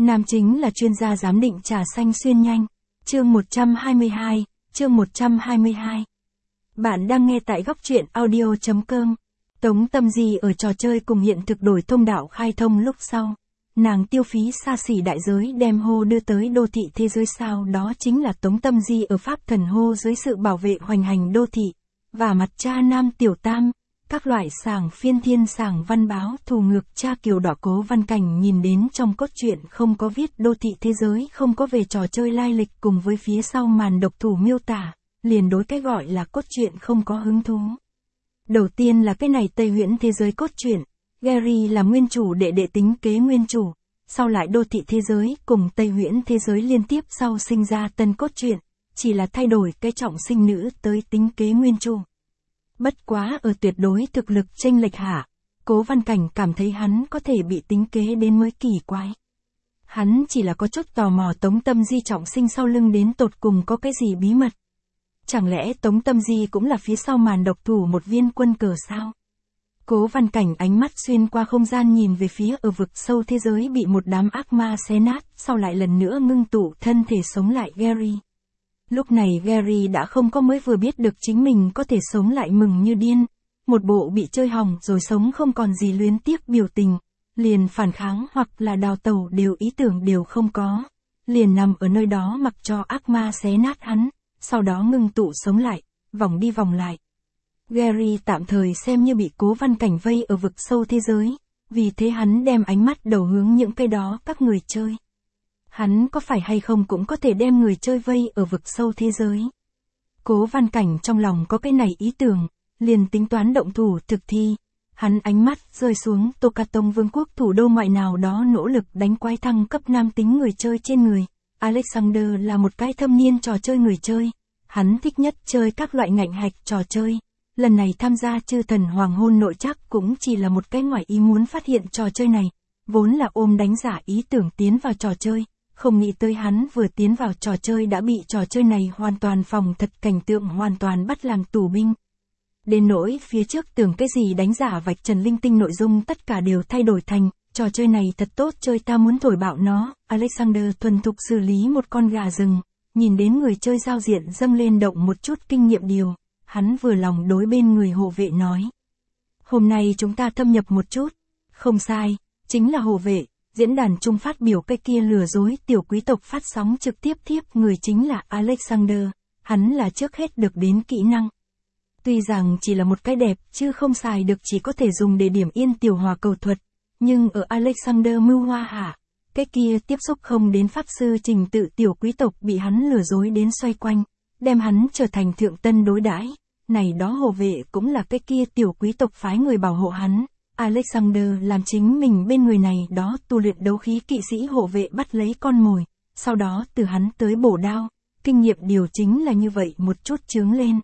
Nam chính là chuyên gia giám định trà xanh xuyên nhanh. Chương 122. Bạn đang nghe tại góc truyện audio.com. Tống Tâm Di ở trò chơi cùng hiện thực đổi thông đạo khai thông lúc sau. Nàng tiêu phí xa xỉ đại giới đem hô đưa tới đô thị thế giới sao, đó chính là Tống Tâm Di ở Pháp Thần Hô dưới sự bảo vệ hoành hành đô thị, và mặt cha Nam Tiểu Tam, các loại sảng phiên thiên sảng văn báo thù ngược cha Kiều Đỏ. Cố Văn Cảnh nhìn đến trong cốt truyện không có viết đô thị thế giới, không có về trò chơi lai lịch cùng với phía sau màn độc thủ miêu tả, liền đối cái gọi là cốt truyện không có hứng thú. Đầu tiên là cái này Tây Huyễn thế giới cốt truyện, Gary là nguyên chủ đệ tính kế nguyên chủ, sau lại đô thị thế giới cùng Tây Huyễn thế giới liên tiếp sau sinh ra tân cốt truyện, chỉ là thay đổi cái trọng sinh nữ tới tính kế nguyên chủ. Bất quá ở tuyệt đối thực lực chênh lệch hạ, Cố Văn Cảnh cảm thấy hắn có thể bị tính kế đến mới kỳ quái. Hắn chỉ là có chút tò mò Tống Tâm Di trọng sinh sau lưng đến tột cùng có cái gì bí mật. Chẳng lẽ Tống Tâm Di cũng là phía sau màn độc thủ một viên quân cờ sao? Cố Văn Cảnh ánh mắt xuyên qua không gian nhìn về phía ở vực sâu thế giới bị một đám ác ma xé nát, sau lại lần nữa ngưng tụ thân thể sống lại Gary. Lúc này Gary đã không có mới vừa biết được chính mình có thể sống lại mừng như điên, một bộ bị chơi hỏng rồi sống không còn gì luyến tiếc biểu tình, liền phản kháng hoặc là đào tẩu đều ý tưởng đều không có, liền nằm ở nơi đó mặc cho ác ma xé nát hắn, sau đó ngưng tụ sống lại, vòng đi vòng lại. Gary tạm thời xem như bị Cố Văn Cảnh vây ở vực sâu thế giới, vì thế hắn đem ánh mắt đầu hướng những cái đó các người chơi. Hắn có phải hay không cũng có thể đem người chơi vây ở vực sâu thế giới. Cố Văn Cảnh trong lòng có cái này ý tưởng, liền tính toán động thủ thực thi. Hắn ánh mắt rơi xuống Tô Ca Tông Vương quốc thủ đô ngoại nào đó nỗ lực đánh quái thăng cấp nam tính người chơi trên người. Alexander là một cái thâm niên trò chơi người chơi. Hắn thích nhất chơi các loại ngạnh hạch trò chơi. Lần này tham gia Chư Thần Hoàng Hôn nội trắc cũng chỉ là một cái ngoại ý muốn phát hiện trò chơi này. Vốn là ôm đánh giả ý tưởng tiến vào trò chơi. Không nghĩ tới hắn vừa tiến vào trò chơi đã bị trò chơi này hoàn toàn phòng thật, cảnh tượng hoàn toàn bắt làm tù binh. Đến nỗi phía trước tưởng cái gì đánh giả vạch trần linh tinh nội dung tất cả đều thay đổi thành, trò chơi này thật tốt chơi ta muốn thổi bạo nó. Alexander thuần thục xử lý một con gà rừng, nhìn đến người chơi giao diện dâng lên động một chút kinh nghiệm điều, hắn vừa lòng đối bên người hộ vệ nói. Hôm nay chúng ta thâm nhập một chút, không sai, chính là hộ vệ. Diễn đàn chung phát biểu cái kia lừa dối tiểu quý tộc phát sóng trực tiếp người chính là Alexander, hắn là trước hết được đến kỹ năng. Tuy rằng chỉ là một cái đẹp chứ không xài được, chỉ có thể dùng để điểm yên tiểu hòa cầu thuật, nhưng ở Alexander mưu hoa hạ, cái kia tiếp xúc không đến pháp sư trình tự tiểu quý tộc bị hắn lừa dối đến xoay quanh, đem hắn trở thành thượng tân đối đãi. Này đó hộ vệ cũng là cái kia tiểu quý tộc phái người bảo hộ hắn. Alexander làm chính mình bên người này đó tu luyện đấu khí kỵ sĩ hộ vệ bắt lấy con mồi, sau đó từ hắn tới bổ đao, kinh nghiệm điều chính là như vậy một chút chướng lên.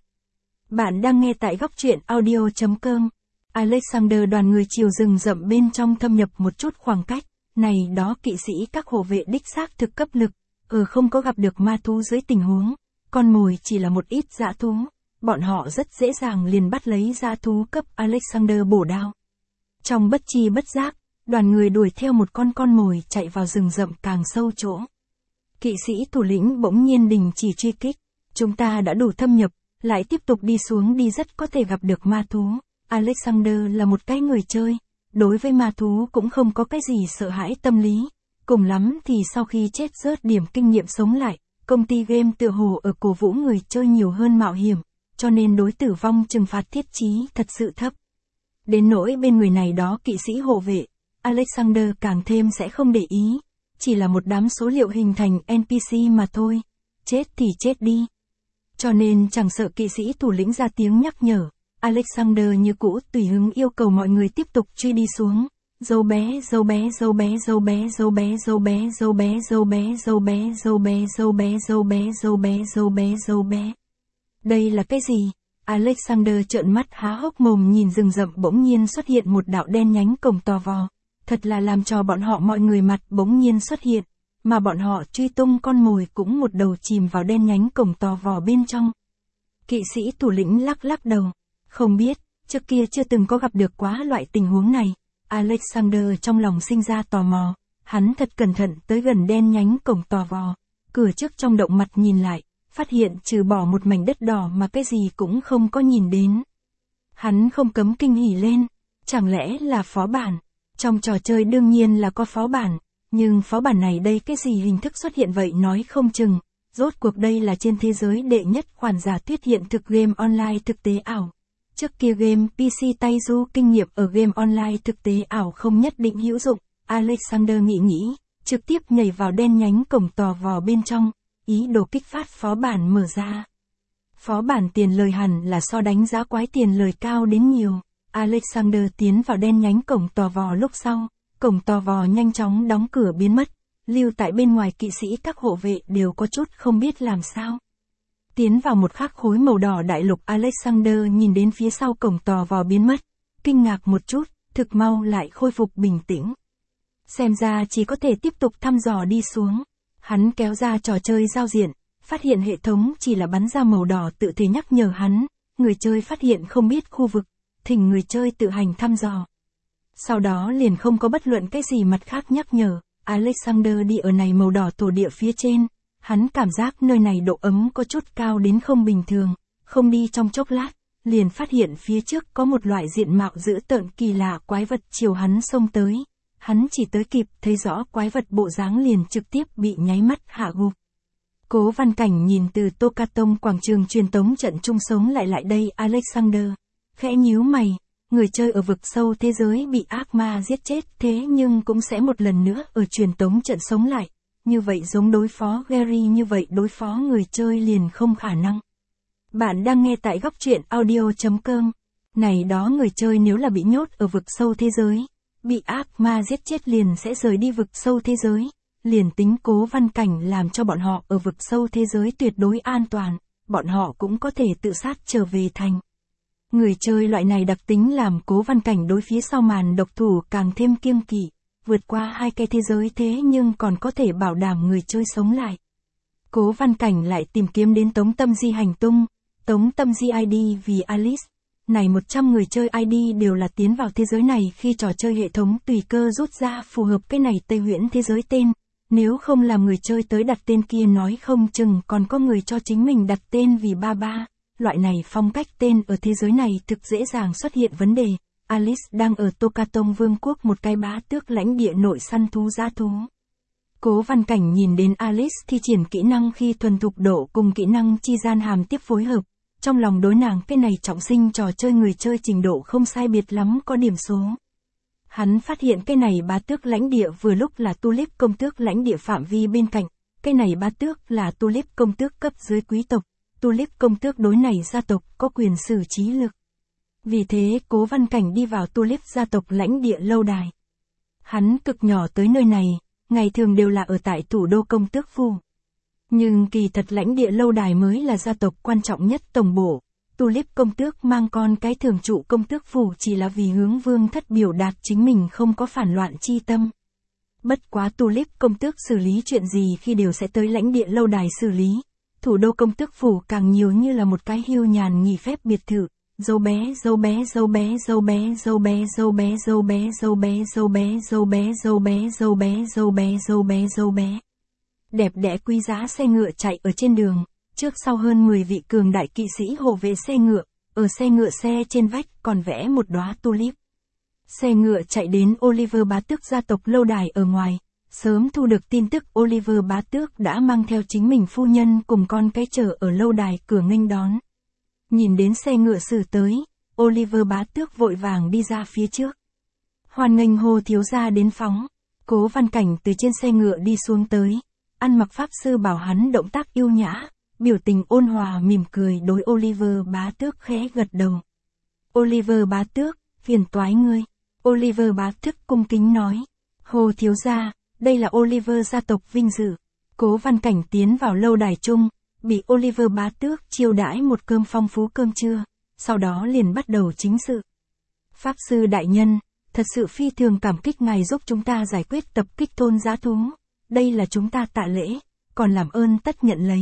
Bạn đang nghe tại góc truyện audio.com. Alexander đoàn người chiều rừng rậm bên trong thâm nhập một chút khoảng cách, này đó kỵ sĩ các hộ vệ đích xác thực cấp lực, không có gặp được ma thú dưới tình huống, con mồi chỉ là một ít dã thú, bọn họ rất dễ dàng liền bắt lấy dã thú cấp Alexander bổ đao. Trong bất chi bất giác, đoàn người đuổi theo một con mồi chạy vào rừng rậm càng sâu chỗ. Kỵ sĩ thủ lĩnh bỗng nhiên đình chỉ truy kích, chúng ta đã đủ thâm nhập, lại tiếp tục đi xuống đi rất có thể gặp được ma thú. Alexander là một cái người chơi, đối với ma thú cũng không có cái gì sợ hãi tâm lý, cùng lắm thì sau khi chết rớt điểm kinh nghiệm sống lại. Công ty game tựa hồ ở cổ vũ người chơi nhiều hơn mạo hiểm, cho nên đối tử vong trừng phạt thiết chí thật sự thấp. Đến nỗi bên người này đó kỵ sĩ hộ vệ, Alexander càng thêm sẽ không để ý, chỉ là một đám số liệu hình thành NPC mà thôi, chết thì chết đi. Cho nên chẳng sợ kỵ sĩ thủ lĩnh ra tiếng nhắc nhở, Alexander như cũ tùy hứng yêu cầu mọi người tiếp tục truy đi xuống. Dâu bé, dâu bé, dâu bé, dâu bé, dâu bé, dâu bé, dâu bé, dâu bé, dâu bé, dâu bé, dâu bé, dâu bé, dâu bé, dâu bé, dâu bé. Đây là cái gì? Alexander trợn mắt há hốc mồm nhìn rừng rậm bỗng nhiên xuất hiện một đạo đen nhánh cổng to vò. Thật là làm cho bọn họ mọi người mặt bỗng nhiên xuất hiện, mà bọn họ truy tung con mồi cũng một đầu chìm vào đen nhánh cổng to vò bên trong. Kỵ sĩ thủ lĩnh lắc lắc đầu, không biết, trước kia chưa từng có gặp được quá loại tình huống này. Alexander trong lòng sinh ra tò mò, Hắn thật cẩn thận tới gần đen nhánh cổng tò vò, cửa trước trong động mặt nhìn lại, phát hiện trừ bỏ một mảnh đất đỏ mà cái gì cũng không có nhìn đến. Hắn không cấm kinh hỉ lên, chẳng lẽ là phó bản? Trong trò chơi đương nhiên là có phó bản, nhưng phó bản này đây cái gì hình thức xuất hiện vậy nói không chừng, rốt cuộc đây là trên thế giới đệ nhất khoản giả thuyết hiện thực game online thực tế ảo. Trước kia game PC tay du kinh nghiệm ở game online thực tế ảo không nhất định hữu dụng, Alexander nghĩ, trực tiếp nhảy vào đen nhánh cổng tò vò bên trong, ý đồ kích phát phó bản mở ra. Phó bản tiền lời hẳn là so đánh giá quái tiền lời cao đến nhiều. Alexander tiến vào đen nhánh cổng tò vò lúc sau, cổng tò vò nhanh chóng đóng cửa biến mất, lưu tại bên ngoài kỵ sĩ các hộ vệ đều có chút không biết làm sao. Tiến vào một khắc khối màu đỏ đại lục, Alexander nhìn đến phía sau cổng tò vò biến mất, kinh ngạc một chút, thực mau lại khôi phục bình tĩnh. Xem ra chỉ có thể tiếp tục thăm dò đi xuống. Hắn kéo ra trò chơi giao diện, phát hiện hệ thống chỉ là bắn ra màu đỏ tự thể nhắc nhở hắn, người chơi phát hiện không biết khu vực, thỉnh người chơi tự hành thăm dò. Sau đó liền không có bất luận cái gì mặt khác nhắc nhở, Alexander đi ở này màu đỏ thổ địa phía trên, hắn cảm giác nơi này độ ấm có chút cao đến không bình thường, không đi trong chốc lát, liền phát hiện phía trước có một loại diện mạo dữ tợn kỳ lạ quái vật chiều hắn xông tới. Hắn chỉ tới kịp thấy rõ quái vật bộ dáng liền trực tiếp bị nháy mắt hạ gục. Cố Văn Cảnh nhìn từ Tokatong quảng trường truyền tống trận chung sống lại đây Alexander, khẽ nhíu mày, người chơi ở vực sâu thế giới bị ác ma giết chết thế nhưng cũng sẽ một lần nữa ở truyền tống trận sống lại, như vậy giống đối phó Gary như vậy đối phó người chơi liền không khả năng. Bạn đang nghe tại góc truyện audio.com, này đó người chơi nếu là bị nhốt ở vực sâu thế giới, bị ác ma giết chết liền sẽ rời đi vực sâu thế giới, liền tính Cố Văn Cảnh làm cho bọn họ ở vực sâu thế giới tuyệt đối an toàn, bọn họ cũng có thể tự sát trở về thành. Người chơi loại này đặc tính làm Cố Văn Cảnh đối phía sau màn độc thủ càng thêm kiêng kỵ, vượt qua hai cái thế giới thế nhưng còn có thể bảo đảm người chơi sống lại. Cố Văn Cảnh lại tìm kiếm đến Tống Tâm Di hành tung, Tống Tâm Di ID vì Alice. Này 100 người chơi ID đều là tiến vào thế giới này khi trò chơi hệ thống tùy cơ rút ra phù hợp cái này Tây Huyễn thế giới tên, nếu không làm người chơi tới đặt tên kia nói không chừng còn có người cho chính mình đặt tên vì ba, loại này phong cách tên ở thế giới này thực dễ dàng xuất hiện vấn đề. Alice đang ở Tokatong Vương quốc một cái bá tước lãnh địa nội săn thú dã thú. Cố Văn Cảnh nhìn đến Alice thi triển kỹ năng khi thuần thục độ cùng kỹ năng chi gian hàm tiếp phối hợp. Trong lòng đối nàng cái này trọng sinh trò chơi người chơi trình độ không sai biệt lắm có điểm số. Hắn phát hiện cái này bá tước lãnh địa vừa lúc là Tulip công tước lãnh địa phạm vi bên cạnh, cái này bá tước là Tulip công tước cấp dưới quý tộc, Tulip công tước đối này gia tộc có quyền xử trí lực. Vì thế Cố Văn Cảnh đi vào Tulip gia tộc lãnh địa lâu đài. Hắn cực nhỏ tới nơi này, ngày thường đều là ở tại thủ đô công tước phủ. Nhưng kỳ thật lãnh địa lâu đài mới là gia tộc quan trọng nhất tổng bộ. Tulip công tước mang con cái thường trụ công tước phủ chỉ là vì hướng vương thất biểu đạt chính mình không có phản loạn chi tâm. Bất quá Tulip công tước xử lý chuyện gì khi đều sẽ tới lãnh địa lâu đài xử lý. Thủ đô công tước phủ càng nhiều như là một cái hưu nhàn nghỉ phép biệt thự. Dâu bé, dâu bé, dâu bé, dâu bé, dâu bé, dâu bé, dâu bé, dâu bé, dâu bé, dâu bé, dâu bé, dâu bé, dâu bé, dâu bé, dâu bé. Đẹp đẽ quý giá xe ngựa chạy ở trên đường, trước sau hơn 10 vị cường đại kỵ sĩ hộ vệ xe ngựa, ở xe ngựa xe trên vách còn vẽ một đóa tulip. Xe ngựa chạy đến Oliver bá tước gia tộc lâu đài ở ngoài, sớm thu được tin tức Oliver bá tước đã mang theo chính mình phu nhân cùng con cái chờ ở lâu đài cửa nghênh đón. Nhìn đến xe ngựa xử tới, Oliver bá tước vội vàng đi ra phía trước. Hoan nghênh Hồ thiếu gia đến phóng, Cố Văn Cảnh từ trên xe ngựa đi xuống tới. Ăn mặc pháp sư bảo hắn động tác yêu nhã, biểu tình ôn hòa mỉm cười đối Oliver bá tước khẽ gật đầu. Oliver bá tước, phiền toái ngươi. Oliver bá tước cung kính nói. Hồ thiếu gia, đây là Oliver gia tộc vinh dự. Cố Văn Cảnh tiến vào lâu đài chung, bị Oliver bá tước chiêu đãi một cơm phong phú cơm trưa, sau đó liền bắt đầu chính sự. Pháp sư đại nhân, thật sự phi thường cảm kích ngài giúp chúng ta giải quyết tập kích thôn dã thú. Đây là chúng ta tạ lễ, còn làm ơn tất nhận lấy.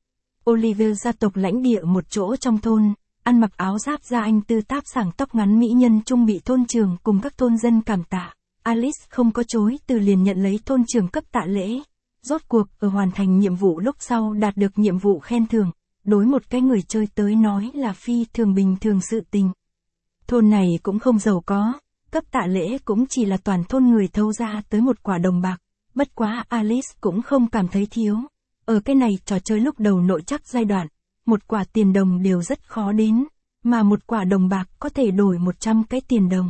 Oliver gia tộc lãnh địa một chỗ trong thôn, ăn mặc áo giáp da anh tư táp sảng tóc ngắn mỹ nhân trung bị thôn trường cùng các thôn dân cảm tạ, Alice không có chối từ liền nhận lấy thôn trưởng cấp tạ lễ. Rốt cuộc, ở hoàn thành nhiệm vụ lúc sau đạt được nhiệm vụ khen thưởng, đối một cái người chơi tới nói là phi thường bình thường sự tình. Thôn này cũng không giàu có, cấp tạ lễ cũng chỉ là toàn thôn người thâu ra tới một quả đồng bạc, bất quá Alice cũng không cảm thấy thiếu. Ở cái này trò chơi lúc đầu nội trắc giai đoạn, một quả tiền đồng đều rất khó đến, mà một quả đồng bạc có thể đổi 100 cái tiền đồng.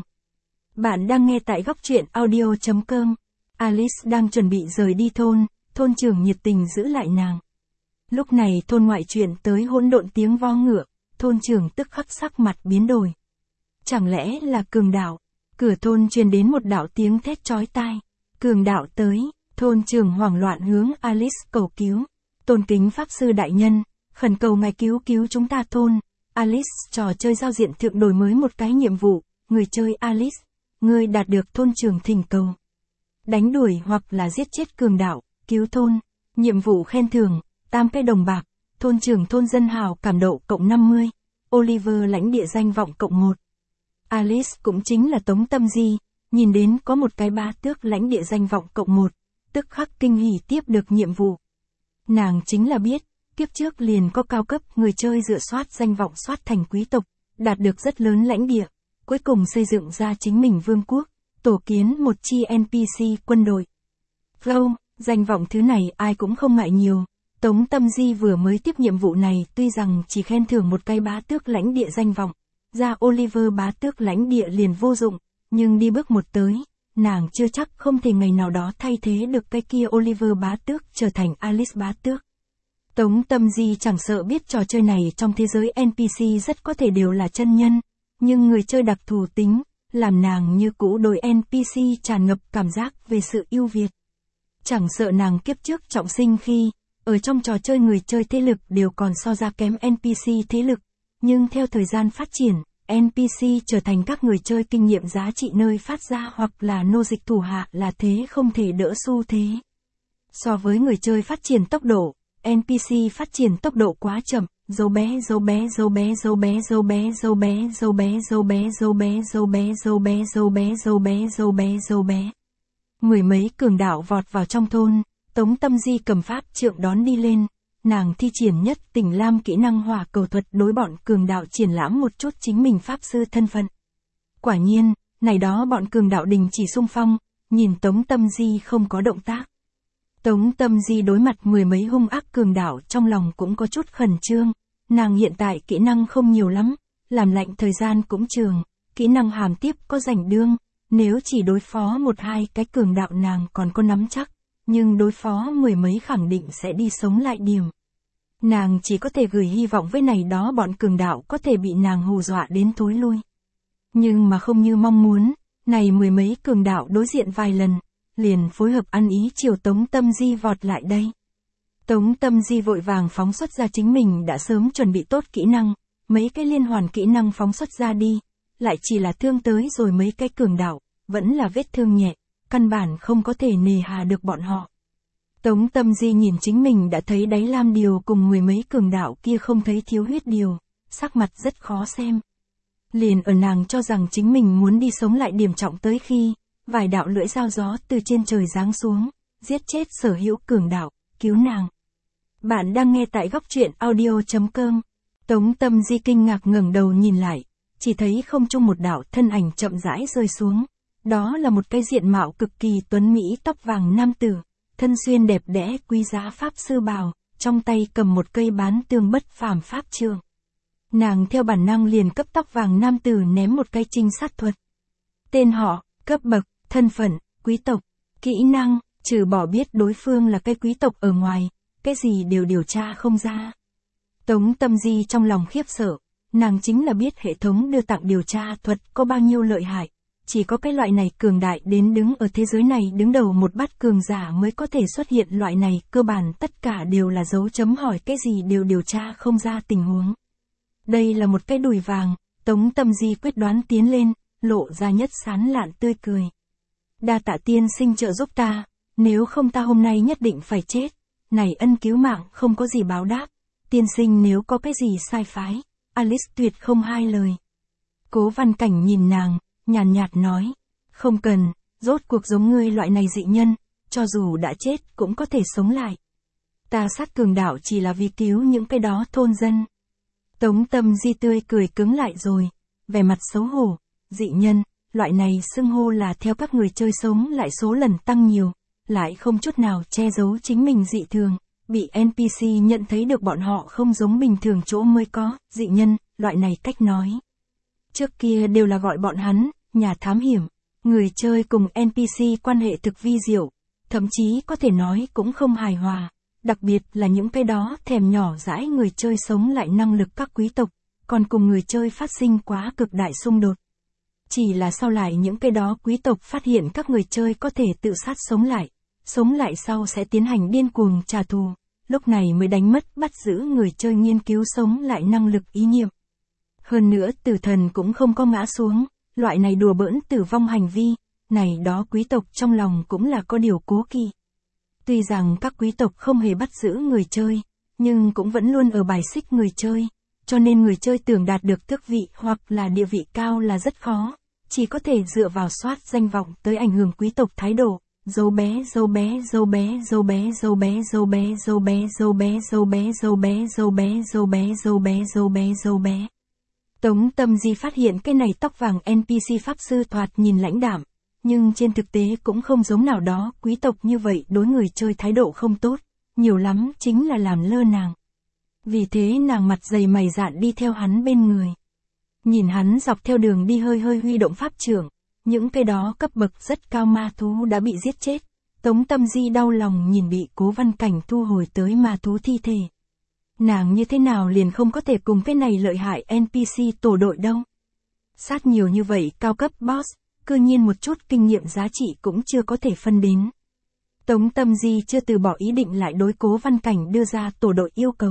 Bạn đang nghe tại góc truyện audio.com. Alice đang chuẩn bị rời đi thôn trưởng nhiệt tình giữ lại nàng. Lúc này thôn ngoại chuyện tới hỗn độn tiếng vo ngựa, thôn trưởng tức khắc sắc mặt biến đổi. Chẳng lẽ là cường đạo? Cửa thôn truyền đến một đạo tiếng thét chói tai. Cường đạo tới, thôn trưởng hoảng loạn hướng Alice cầu cứu. Tôn kính pháp sư đại nhân, khẩn cầu ngài cứu chúng ta thôn. Alice trò chơi giao diện thượng đổi mới một cái nhiệm vụ, người chơi Alice, ngươi đạt được thôn trưởng thỉnh cầu. Đánh đuổi hoặc là giết chết cường đạo, cứu thôn, nhiệm vụ khen thưởng, 8 cái đồng bạc, thôn trưởng thôn dân hào cảm độ cộng 50, Oliver lãnh địa danh vọng cộng 1. Alice cũng chính là Tống Tâm Di, nhìn đến có một cái bá tước lãnh địa danh vọng cộng 1, tức khắc kinh hỉ tiếp được nhiệm vụ. Nàng chính là biết, kiếp trước liền có cao cấp người chơi dựa soát danh vọng soát thành quý tộc, đạt được rất lớn lãnh địa, cuối cùng xây dựng ra chính mình vương quốc, tổ kiến một chi NPC quân đội. Flow, danh vọng thứ này ai cũng không ngại nhiều. Tống Tâm Di vừa mới tiếp nhiệm vụ này tuy rằng chỉ khen thưởng một cái bá tước lãnh địa danh vọng, ra Oliver bá tước lãnh địa liền vô dụng, nhưng đi bước một tới, nàng chưa chắc không thể ngày nào đó thay thế được cái kia Oliver bá tước trở thành Alice bá tước. Tống Tâm Di chẳng sợ biết trò chơi này trong thế giới NPC rất có thể đều là chân nhân, nhưng người chơi đặc thù tính, làm nàng như cũ đối NPC tràn ngập cảm giác về sự ưu việt. Chẳng sợ nàng kiếp trước trọng sinh khi, ở trong trò chơi người chơi thế lực đều còn so ra kém NPC thế lực, nhưng theo thời gian phát triển, NPC trở thành các người chơi kinh nghiệm giá trị nơi phát ra hoặc là nô dịch thủ hạ là thế không thể đỡ xu thế. So với người chơi phát triển tốc độ, NPC phát triển tốc độ quá chậm, dấu bé. Mười mấy cường đạo vọt vào trong thôn, Tống Tâm Di cầm pháp trượng đón đi lên, nàng thi triển nhất tỉnh lam kỹ năng hỏa cầu thuật đối bọn cường đạo triển lãm một chút chính mình pháp sư thân phận. Quả nhiên, này đó bọn cường đạo đình chỉ xung phong, nhìn Tống Tâm Di không có động tác. Tống Tâm Di đối mặt mười mấy hung ác cường đạo trong lòng cũng có chút khẩn trương, nàng hiện tại kỹ năng không nhiều lắm, làm lạnh thời gian cũng trường, kỹ năng hàm tiếp có rảnh đương, nếu chỉ đối phó một hai cái cường đạo nàng còn có nắm chắc, nhưng đối phó mười mấy khẳng định sẽ đi sống lại điểm. Nàng chỉ có thể gửi hy vọng với này đó bọn cường đạo có thể bị nàng hù dọa đến thối lui. Nhưng mà không như mong muốn, này mười mấy cường đạo đối diện vài lần, liền phối hợp ăn ý chiều Tống Tâm Di vọt lại đây. Tống Tâm Di vội vàng phóng xuất ra chính mình đã sớm chuẩn bị tốt kỹ năng, mấy cái liên hoàn kỹ năng phóng xuất ra đi, lại chỉ là thương tới rồi mấy cái cường đạo, vẫn là vết thương nhẹ, căn bản không có thể nề hà được bọn họ. Tống Tâm Di nhìn chính mình đã thấy đáy lam điều cùng mười mấy cường đạo kia không thấy thiếu huyết điều, sắc mặt rất khó xem. Liền ở nàng cho rằng chính mình muốn đi sống lại điểm trọng tới khi, vài đạo lưỡi dao gió từ trên trời giáng xuống, giết chết sở hữu cường đạo, cứu nàng. Bạn đang nghe tại góc truyện audio.com. Tống Tâm Di kinh ngạc ngẩng đầu nhìn lại, chỉ thấy không trung một đạo thân ảnh chậm rãi rơi xuống. Đó là một cái diện mạo cực kỳ tuấn mỹ tóc vàng nam tử, thân xuyên đẹp đẽ quý giá pháp sư bào, trong tay cầm một cây bán tương bất phàm pháp trượng. Nàng theo bản năng liền cấp tóc vàng nam tử ném một cái trinh sát thuật. Tên họ, cấp bậc, thân phận, quý tộc, kỹ năng, trừ bỏ biết đối phương là cái quý tộc ở ngoài, cái gì đều điều tra không ra. Tống Tâm Di trong lòng khiếp sợ, nàng chính là biết hệ thống đưa tặng điều tra thuật có bao nhiêu lợi hại. Chỉ có cái loại này cường đại đến đứng ở thế giới này đứng đầu một bát cường giả mới có thể xuất hiện loại này, cơ bản tất cả đều là dấu chấm hỏi, cái gì đều điều tra không ra tình huống. Đây là một cái đùi vàng, Tống Tâm Di quyết đoán tiến lên, lộ ra nhất sán lạn tươi cười. Đa tạ tiên sinh trợ giúp ta, nếu không ta hôm nay nhất định phải chết, này ân cứu mạng không có gì báo đáp, tiên sinh nếu có cái gì sai phái, Alice tuyệt không hai lời. Cố Văn Cảnh nhìn nàng, nhàn nhạt nói, không cần, Rốt cuộc giống ngươi loại này dị nhân, cho dù đã chết cũng có thể sống lại. Ta sát cường đạo chỉ là vì cứu những cái đó thôn dân. Tống Tâm Di tươi cười cứng lại rồi, vẻ mặt xấu hổ. Dị nhân, loại này xưng hô là theo các người chơi sống lại số lần tăng nhiều, lại không chút nào che giấu chính mình dị thường, bị NPC nhận thấy được bọn họ không giống bình thường chỗ mới có. Dị nhân, loại này cách nói. Trước kia đều là gọi bọn hắn, nhà thám hiểm. Người chơi cùng NPC quan hệ thực vi diệu, thậm chí có thể nói cũng không hài hòa, đặc biệt là những cái đó thèm nhỏ dãi người chơi sống lại năng lực các quý tộc, còn cùng người chơi phát sinh quá cực đại xung đột. Chỉ là sau lại những cái đó quý tộc phát hiện các người chơi có thể tự sát sống lại sau sẽ tiến hành điên cuồng trả thù, lúc này mới đánh mất bắt giữ người chơi nghiên cứu sống lại năng lực ý niệm. Hơn nữa tử thần cũng không có ngã xuống. Loại này đùa bỡn tử vong hành vi, này đó quý tộc trong lòng cũng là có điều cố kỵ. Tuy rằng các quý tộc không hề bắt giữ người chơi, nhưng cũng vẫn luôn ở bài xích người chơi, cho nên người chơi tưởng đạt được tước vị hoặc là địa vị cao là rất khó, chỉ có thể dựa vào soát danh vọng tới ảnh hưởng quý tộc thái độ. Dâu bé. Tống Tâm Di phát hiện cái này tóc vàng NPC pháp sư thoạt nhìn lãnh đạm, nhưng trên thực tế cũng không giống nào đó quý tộc như vậy đối người chơi thái độ không tốt, nhiều lắm chính là làm lơ nàng. Vì thế nàng mặt dày mày dạn đi theo hắn bên người. Nhìn hắn dọc theo đường đi hơi huy động pháp trưởng, những cái đó cấp bậc rất cao ma thú đã bị giết chết. Tống Tâm Di đau lòng nhìn bị Cố Văn Cảnh thu hồi tới ma thú thi thể. Nàng như thế nào liền không có thể cùng cái này lợi hại NPC tổ đội đâu. Sát nhiều như vậy cao cấp boss, cư nhiên một chút kinh nghiệm giá trị cũng chưa có thể phân đến. Tống Tâm Di chưa từ bỏ ý định lại đối Cố Văn Cảnh đưa ra tổ đội yêu cầu.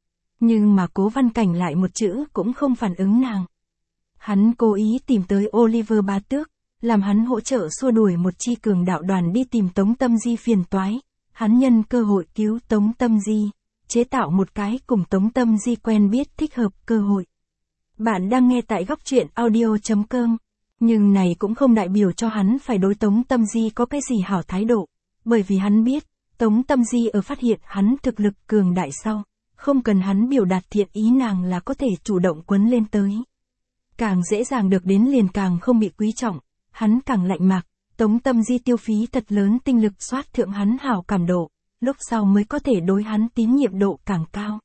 Nhưng mà Cố Văn Cảnh lại một chữ cũng không phản ứng nàng. Hắn cố ý tìm tới Oliver Bá Tước, làm hắn hỗ trợ xua đuổi một chi cường đạo đoàn đi tìm Tống Tâm Di phiền toái. Hắn nhân cơ hội cứu Tống Tâm Di, chế tạo một cái cùng Tống Tâm Di quen biết thích hợp cơ hội. Bạn đang nghe tại góc truyện audio.com, nhưng này cũng không đại biểu cho hắn phải đối Tống Tâm Di có cái gì hảo thái độ, bởi vì hắn biết, Tống Tâm Di ở phát hiện hắn thực lực cường đại sau, không cần hắn biểu đạt thiện ý nàng là có thể chủ động quấn lên tới. Càng dễ dàng được đến liền càng không bị quý trọng, hắn càng lạnh mạc, Tống Tâm Di tiêu phí thật lớn tinh lực soát thượng hắn hảo cảm độ, lúc sau mới có thể đối hắn tín nhiệm độ càng cao.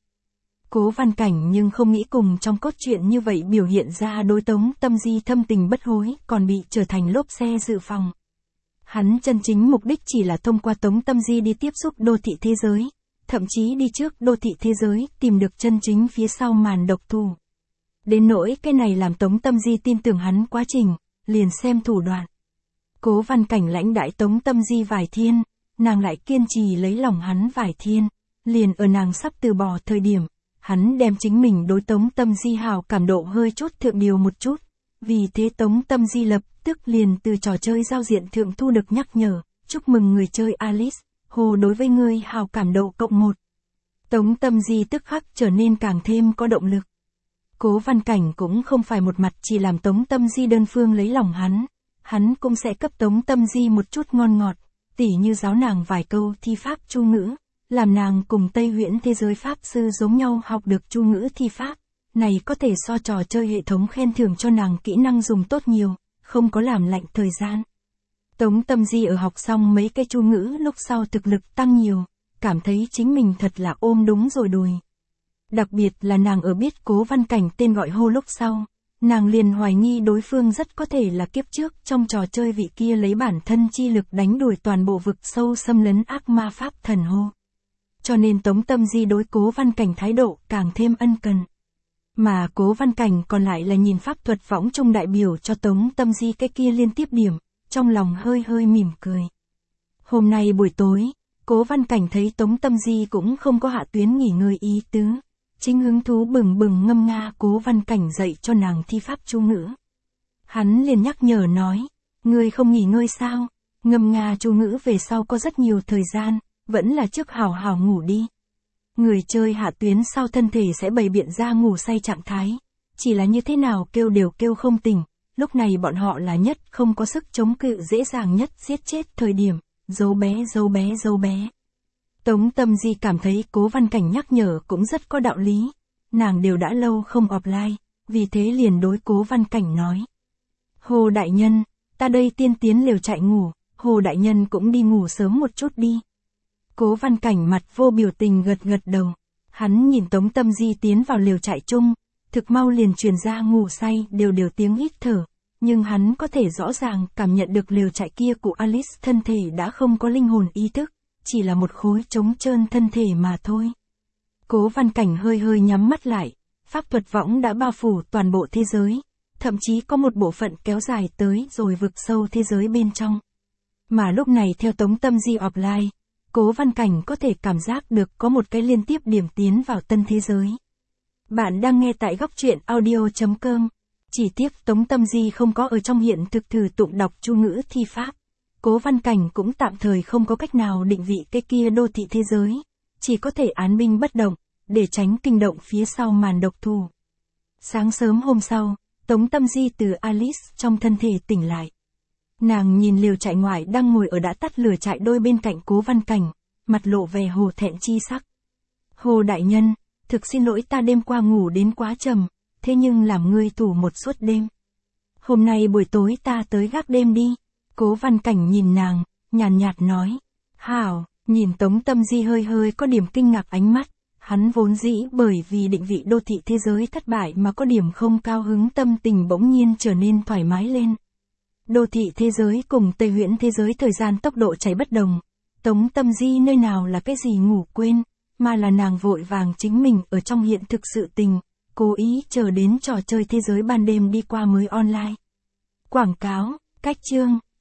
Cố Văn Cảnh nhưng không nghĩ cùng trong cốt truyện như vậy biểu hiện ra đối Tống Tâm Di thâm tình bất hối, còn bị trở thành lốp xe dự phòng. Hắn chân chính mục đích chỉ là thông qua Tống Tâm Di đi tiếp xúc đô thị thế giới, thậm chí đi trước đô thị thế giới tìm được chân chính phía sau màn độc thủ. Đến nỗi cái này làm Tống Tâm Di tin tưởng hắn quá trình, liền xem thủ đoạn. Cố Văn Cảnh lãnh đãi Tống Tâm Di vài thiên, nàng lại kiên trì lấy lòng hắn vài thiên, liền ở nàng sắp từ bỏ thời điểm, hắn đem chính mình đối Tống Tâm Di hào cảm độ hơi chút thượng điều một chút, vì thế Tống Tâm Di lập tức liền từ trò chơi giao diện thượng thu được nhắc nhở, chúc mừng người chơi Alice, hồ đối với ngươi hào cảm độ +1. Tống Tâm Di tức khắc trở nên càng thêm có động lực. Cố Văn Cảnh cũng không phải một mặt chỉ làm Tống Tâm Di đơn phương lấy lòng hắn cũng sẽ cấp Tống Tâm Di một chút ngon ngọt, tỉ như giáo nàng vài câu thi pháp chu ngữ, làm nàng cùng Tây Huyễn thế giới pháp sư giống nhau học được chu ngữ thi pháp, này có thể so trò chơi hệ thống khen thưởng cho nàng kỹ năng dùng tốt nhiều, không có làm lạnh thời gian. Tống Tâm Di ở học xong mấy cái chu ngữ lúc sau thực lực tăng nhiều, cảm thấy chính mình thật là ôm đúng rồi đùi. Đặc biệt là nàng ở biết Cố Văn Cảnh tên gọi hô lúc sau, nàng liền hoài nghi đối phương rất có thể là kiếp trước trong trò chơi vị kia lấy bản thân chi lực đánh đuổi toàn bộ vực sâu xâm lấn ác ma pháp thần hô. Cho nên Tống Tâm Di đối Cố Văn Cảnh thái độ càng thêm ân cần. Mà Cố Văn Cảnh còn lại là nhìn pháp thuật võng trung đại biểu cho Tống Tâm Di cái kia liên tiếp điểm, trong lòng hơi mỉm cười. Hôm nay buổi tối, Cố Văn Cảnh thấy Tống Tâm Di cũng không có hạ tuyến nghỉ ngơi ý tứ. Chính hứng thú bừng ngâm nga Cố Văn Cảnh dạy cho nàng thi pháp chu ngữ. Hắn liền nhắc nhở nói, ngươi không nghỉ ngơi sao, ngâm nga chu ngữ về sau có rất nhiều thời gian, vẫn là trước hào hào ngủ đi. Người chơi hạ tuyến sau thân thể sẽ bày biện ra ngủ say trạng thái, chỉ là như thế nào kêu đều kêu không tỉnh, Lúc này bọn họ là nhất không có sức chống cự, dễ dàng nhất giết chết thời điểm, dấu bé dấu bé dấu bé. Tống Tâm Di cảm thấy Cố Văn Cảnh nhắc nhở cũng rất có đạo lý, nàng đều đã lâu không offline, vì thế liền đối Cố Văn Cảnh nói. Hồ đại nhân, ta đây tiên tiến lều trại ngủ, Hồ đại nhân cũng đi ngủ sớm một chút đi. Cố Văn Cảnh mặt vô biểu tình gật gật đầu, hắn nhìn Tống Tâm Di tiến vào lều trại chung, thực mau liền truyền ra ngủ say đều tiếng hít thở, nhưng hắn có thể rõ ràng cảm nhận được lều trại kia của Alice thân thể đã không có linh hồn ý thức, chỉ là một khối trống trơn thân thể mà thôi. Cố Văn Cảnh hơi hơi nhắm mắt lại, pháp thuật võng đã bao phủ toàn bộ thế giới, thậm chí có một bộ phận kéo dài tới rồi vực sâu thế giới bên trong. Mà lúc này theo Tống Tâm Di offline, Cố Văn Cảnh có thể cảm giác được có một cái liên tiếp điểm tiến vào tân thế giới. Bạn đang nghe tại góc truyện audio.com. Chỉ tiếc Tống Tâm Di không có ở trong hiện thực thử tụng đọc chu ngữ thi pháp. Cố Văn Cảnh cũng tạm thời không có cách nào định vị cái kia đô thị thế giới, chỉ có thể án binh bất động, để tránh kinh động phía sau màn độc thủ. Sáng sớm hôm sau, Tống Tâm Di từ Alice trong thân thể tỉnh lại. Nàng nhìn liều trại ngoại đang ngồi ở đã tắt lửa trại đôi bên cạnh Cố Văn Cảnh, mặt lộ vẻ hổ thẹn chi sắc. Hồ đại nhân, thực xin lỗi ta đêm qua ngủ đến quá trầm, thế nhưng làm ngươi thủ một suốt đêm. Hôm nay buổi tối ta tới gác đêm đi. Cố Văn Cảnh nhìn nàng, nhàn nhạt nói. Hảo, nhìn Tống Tâm Di hơi hơi có điểm kinh ngạc ánh mắt, hắn vốn dĩ bởi vì định vị đô thị thế giới thất bại mà có điểm không cao hứng, tâm tình bỗng nhiên trở nên thoải mái lên. Đô thị thế giới cùng Tây Huyễn thế giới thời gian tốc độ chạy bất đồng. Tống Tâm Di nơi nào là cái gì ngủ quên, mà là nàng vội vàng chính mình ở trong hiện thực sự tình, cố ý chờ đến trò chơi thế giới ban đêm đi qua mới online. Quảng cáo, cách chương.